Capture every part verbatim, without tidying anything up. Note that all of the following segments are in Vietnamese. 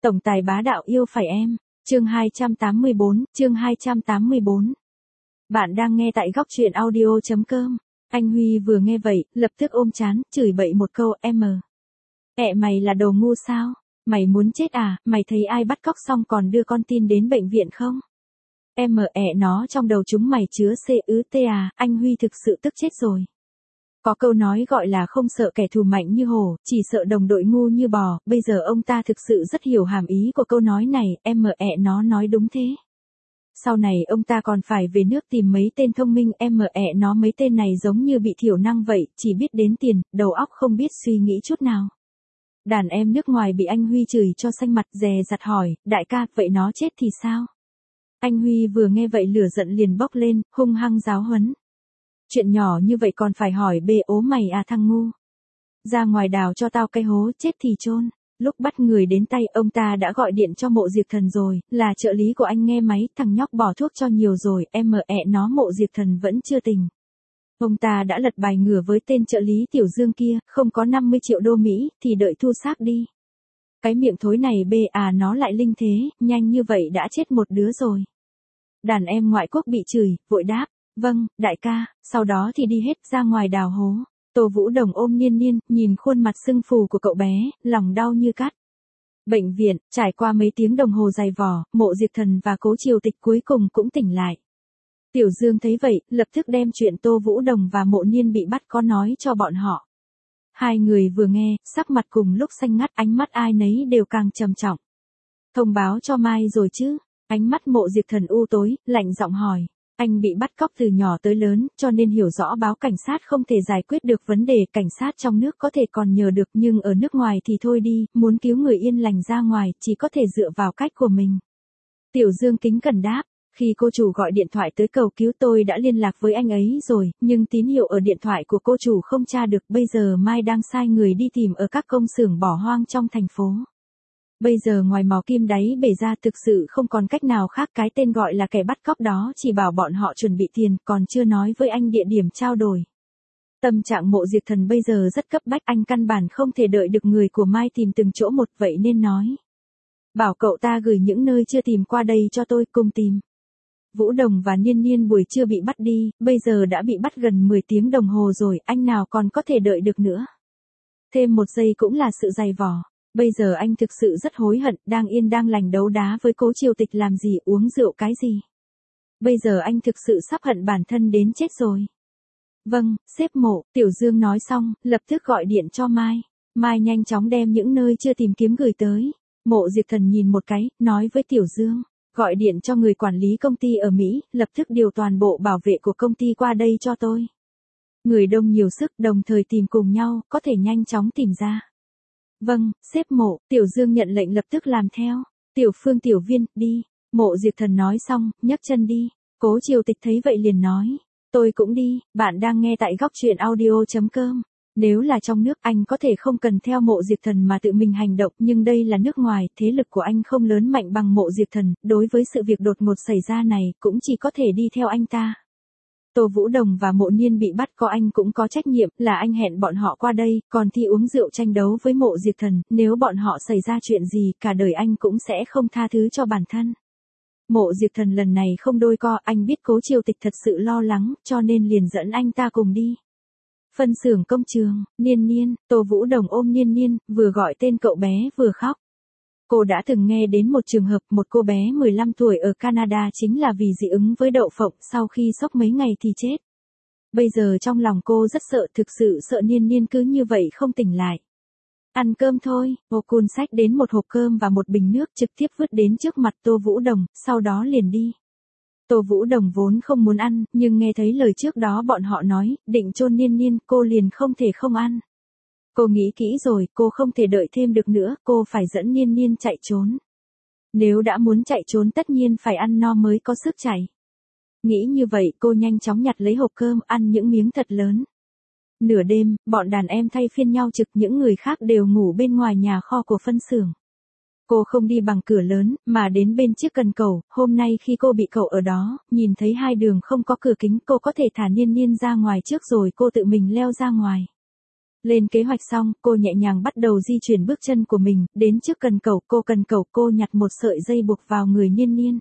Tổng tài bá đạo yêu phải em. Chương hai trăm tám mươi bốn, chương hai trăm tám mươi bốn. Bạn đang nghe tại góc truyện audio chấm com. Anh Huy vừa nghe vậy, lập tức ôm chán, chửi bậy một câu, em mờ. Ẹ mày là đồ ngu sao? Mày muốn chết à, mày thấy ai bắt cóc xong còn đưa con tin đến bệnh viện không? Em mờ ẹ nó trong đầu chúng mày chứa C ứ T à, anh Huy thực sự tức chết rồi. Có câu nói gọi là không sợ kẻ thù mạnh như hổ, chỉ sợ đồng đội ngu như bò, bây giờ ông ta thực sự rất hiểu hàm ý của câu nói này, em mờ ẹ nó nói đúng thế. Sau này ông ta còn phải về nước tìm mấy tên thông minh, em mờ ẹ nó mấy tên này giống như bị thiểu năng vậy, chỉ biết đến tiền, đầu óc không biết suy nghĩ chút nào. Đàn em nước ngoài bị anh Huy chửi cho xanh mặt, dè dặt hỏi, đại ca, vậy nó chết thì sao? Anh Huy vừa nghe vậy lửa giận liền bốc lên, hung hăng giáo huấn. Chuyện nhỏ như vậy còn phải hỏi bê ố mày à thằng ngu. Ra ngoài đào cho tao cái hố, chết thì chôn. Lúc bắt người đến tay ông ta đã gọi điện cho Mộ Diệp Thần rồi, là trợ lý của anh nghe máy, thằng nhóc bỏ thuốc cho nhiều rồi, em mờ ẹ nó Mộ Diệp Thần vẫn chưa tỉnh. Ông ta đã lật bài ngửa với tên trợ lý Tiểu Dương kia, không có năm mươi triệu đô Mỹ, thì đợi thu xác đi. Cái miệng thối này bê à nó lại linh thế, nhanh như vậy đã chết một đứa rồi. Đàn em ngoại quốc bị chửi, vội đáp. Vâng, đại ca, sau đó thì đi hết ra ngoài đào hố. Tô Vũ Đồng ôm Niên Niên, nhìn khuôn mặt sưng phù của cậu bé, lòng đau như cắt. Bệnh viện, trải qua mấy tiếng đồng hồ dày vò, Mộ Diệp Thần và Cố Triều Tịch cuối cùng cũng tỉnh lại. Tiểu Dương thấy vậy, lập tức đem chuyện Tô Vũ Đồng và Mộ Niên bị bắt có nói cho bọn họ. Hai người vừa nghe, sắc mặt cùng lúc xanh ngắt, ánh mắt ai nấy đều càng trầm trọng. Thông báo cho Mai rồi chứ? Ánh mắt Mộ Diệp Thần u tối, lạnh giọng hỏi. Anh bị bắt cóc từ nhỏ tới lớn, cho nên hiểu rõ báo cảnh sát không thể giải quyết được vấn đề, cảnh sát trong nước có thể còn nhờ được nhưng ở nước ngoài thì thôi đi, muốn cứu người yên lành ra ngoài, chỉ có thể dựa vào cách của mình. Tiểu Dương kính cẩn đáp, khi cô chủ gọi điện thoại tới cầu cứu tôi đã liên lạc với anh ấy rồi, nhưng tín hiệu ở điện thoại của cô chủ không tra được, bây giờ Mai đang sai người đi tìm ở các công xưởng bỏ hoang trong thành phố. Bây giờ ngoài mò kim đáy bể ra thực sự không còn cách nào khác, cái tên gọi là kẻ bắt cóc đó chỉ bảo bọn họ chuẩn bị tiền, còn chưa nói với anh địa điểm trao đổi. Tâm trạng Mộ Diệp Thần bây giờ rất cấp bách, anh căn bản không thể đợi được người của Mai tìm từng chỗ một, vậy nên nói. Bảo cậu ta gửi những nơi chưa tìm qua đây cho tôi cùng tìm. Vũ Đồng và Niên Niên buổi trưa bị bắt đi, bây giờ đã bị bắt gần mười tiếng đồng hồ rồi, anh nào còn có thể đợi được nữa. Thêm một giây cũng là sự dày vò. Bây giờ anh thực sự rất hối hận, đang yên đang lành đấu đá với Cố Triều Tịch làm gì, uống rượu cái gì. Bây giờ anh thực sự sắp hận bản thân đến chết rồi. Vâng, sếp Mộ, Tiểu Dương nói xong, lập tức gọi điện cho Mai. Mai nhanh chóng đem những nơi chưa tìm kiếm gửi tới. Mộ Diệp Thần nhìn một cái, nói với Tiểu Dương, gọi điện cho người quản lý công ty ở Mỹ, lập tức điều toàn bộ bảo vệ của công ty qua đây cho tôi. Người đông nhiều sức, đồng thời tìm cùng nhau, có thể nhanh chóng tìm ra. Vâng, sếp Mộ, Tiểu Dương nhận lệnh lập tức làm theo. Tiểu Phương Tiểu Viên, đi. Mộ Diệp Thần nói xong, nhấc chân đi. Cố Triều Tịch thấy vậy liền nói. Tôi cũng đi, bạn đang nghe tại góc truyện audio chấm com. Nếu là trong nước anh có thể không cần theo Mộ Diệp Thần mà tự mình hành động, nhưng đây là nước ngoài, thế lực của anh không lớn mạnh bằng Mộ Diệp Thần, đối với sự việc đột ngột xảy ra này, cũng chỉ có thể đi theo anh ta. Tô Vũ Đồng và Mộ Niên bị bắt có anh cũng có trách nhiệm, là anh hẹn bọn họ qua đây, còn thi uống rượu tranh đấu với Mộ Diệp Thần, nếu bọn họ xảy ra chuyện gì, cả đời anh cũng sẽ không tha thứ cho bản thân. Mộ Diệp Thần lần này không đôi co, anh biết Cố Triều Tịch thật sự lo lắng, cho nên liền dẫn anh ta cùng đi. Phân xưởng công trường, Niên Niên, Tô Vũ Đồng ôm Niên Niên, vừa gọi tên cậu bé vừa khóc. Cô đã từng nghe đến một trường hợp, một cô bé mười lăm tuổi ở Canada chính là vì dị ứng với đậu phộng, sau khi sốc mấy ngày thì chết. Bây giờ trong lòng cô rất sợ, thực sự sợ Niên Niên cứ như vậy không tỉnh lại. Ăn cơm thôi, Ô Cun xách đến một hộp cơm và một bình nước trực tiếp vứt đến trước mặt Tô Vũ Đồng, sau đó liền đi. Tô Vũ Đồng vốn không muốn ăn, nhưng nghe thấy lời trước đó bọn họ nói, định chôn Niên Niên, cô liền không thể không ăn. Cô nghĩ kỹ rồi, cô không thể đợi thêm được nữa, cô phải dẫn Niên Niên chạy trốn. Nếu đã muốn chạy trốn tất nhiên phải ăn no mới có sức chạy. Nghĩ như vậy, cô nhanh chóng nhặt lấy hộp cơm, ăn những miếng thật lớn. Nửa đêm, bọn đàn em thay phiên nhau trực, những người khác đều ngủ bên ngoài nhà kho của phân xưởng. Cô không đi bằng cửa lớn, mà đến bên chiếc cần cầu, hôm nay khi cô bị cậu ở đó, nhìn thấy hai đường không có cửa kính, cô có thể thả Niên Niên ra ngoài trước rồi cô tự mình leo ra ngoài. Lên kế hoạch xong, cô nhẹ nhàng bắt đầu di chuyển bước chân của mình, đến trước cần cầu, cô cần cầu, cô nhặt một sợi dây buộc vào người Niên Niên.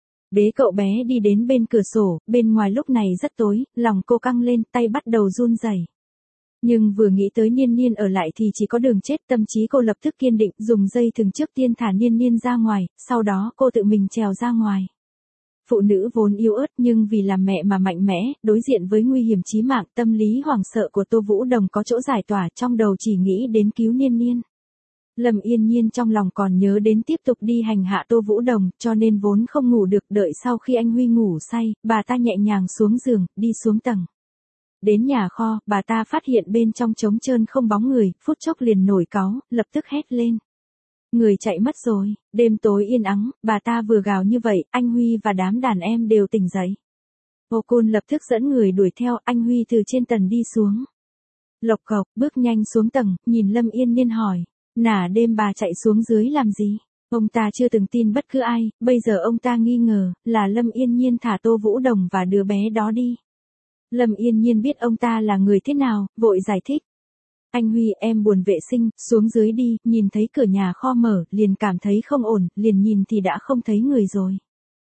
Bế cậu bé đi đến bên cửa sổ, bên ngoài lúc này rất tối, lòng cô căng lên, tay bắt đầu run rẩy. Nhưng vừa nghĩ tới Niên Niên ở lại thì chỉ có đường chết, tâm trí cô lập tức kiên định, dùng dây thừng trước tiên thả Niên Niên ra ngoài, sau đó cô tự mình trèo ra ngoài. Phụ nữ vốn yếu ớt nhưng vì làm mẹ mà mạnh mẽ, đối diện với nguy hiểm chí mạng, tâm lý hoảng sợ của Tô Vũ Đồng có chỗ giải tỏa, trong đầu chỉ nghĩ đến cứu Niên Niên. Lâm Yên Nhiên trong lòng còn nhớ đến tiếp tục đi hành hạ Tô Vũ Đồng, cho nên vốn không ngủ được, đợi sau khi anh Huy ngủ say, bà ta nhẹ nhàng xuống giường, đi xuống tầng. Đến nhà kho, bà ta phát hiện bên trong trống trơn không bóng người, phút chốc liền nổi cáu, lập tức hét lên. Người chạy mất rồi, đêm tối yên ắng, bà ta vừa gào như vậy, anh Huy và đám đàn em đều tỉnh dậy. Vô Côn lập tức dẫn người đuổi theo, anh Huy từ trên tầng đi xuống. Lộc cộc, bước nhanh xuống tầng, nhìn Lâm Yên Nhiên hỏi, nả đêm bà chạy xuống dưới làm gì? Ông ta chưa từng tin bất cứ ai, bây giờ ông ta nghi ngờ, là Lâm Yên Nhiên thả Tô Vũ Đồng và đứa bé đó đi. Lâm Yên Nhiên biết ông ta là người thế nào, vội giải thích. Anh Huy, em buồn vệ sinh, xuống dưới đi, nhìn thấy cửa nhà kho mở, liền cảm thấy không ổn, liền nhìn thì đã không thấy người rồi.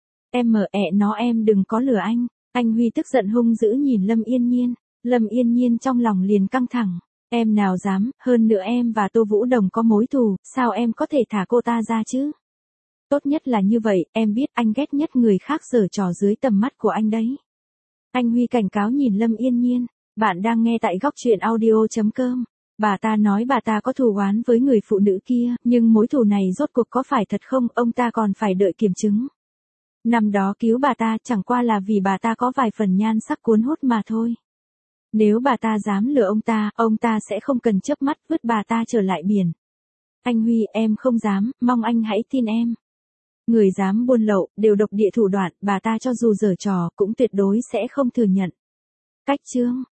Em mở ẹ nó, em đừng có lừa anh. Anh Huy tức giận hung dữ nhìn Lâm Yên Nhiên. Lâm Yên Nhiên trong lòng liền căng thẳng. Em nào dám, hơn nữa em và Tô Vũ Đồng có mối thù, sao em có thể thả cô ta ra chứ? Tốt nhất là như vậy, em biết anh ghét nhất người khác giở trò dưới tầm mắt của anh đấy. Anh Huy cảnh cáo nhìn Lâm Yên Nhiên. Bạn đang nghe tại góc truyện audio chấm com. Bà ta nói bà ta có thù oán với người phụ nữ kia, nhưng mối thù này rốt cuộc có phải thật không, ông ta còn phải đợi kiểm chứng. Năm đó cứu bà ta chẳng qua là vì bà ta có vài phần nhan sắc cuốn hút mà thôi. Nếu bà ta dám lừa ông ta, ông ta sẽ không cần chớp mắt vứt bà ta trở lại biển. Anh Huy, em không dám, mong anh hãy tin em. Người dám buôn lậu, đều độc địa thủ đoạn, bà ta cho dù giở trò, cũng tuyệt đối sẽ không thừa nhận. Cách chương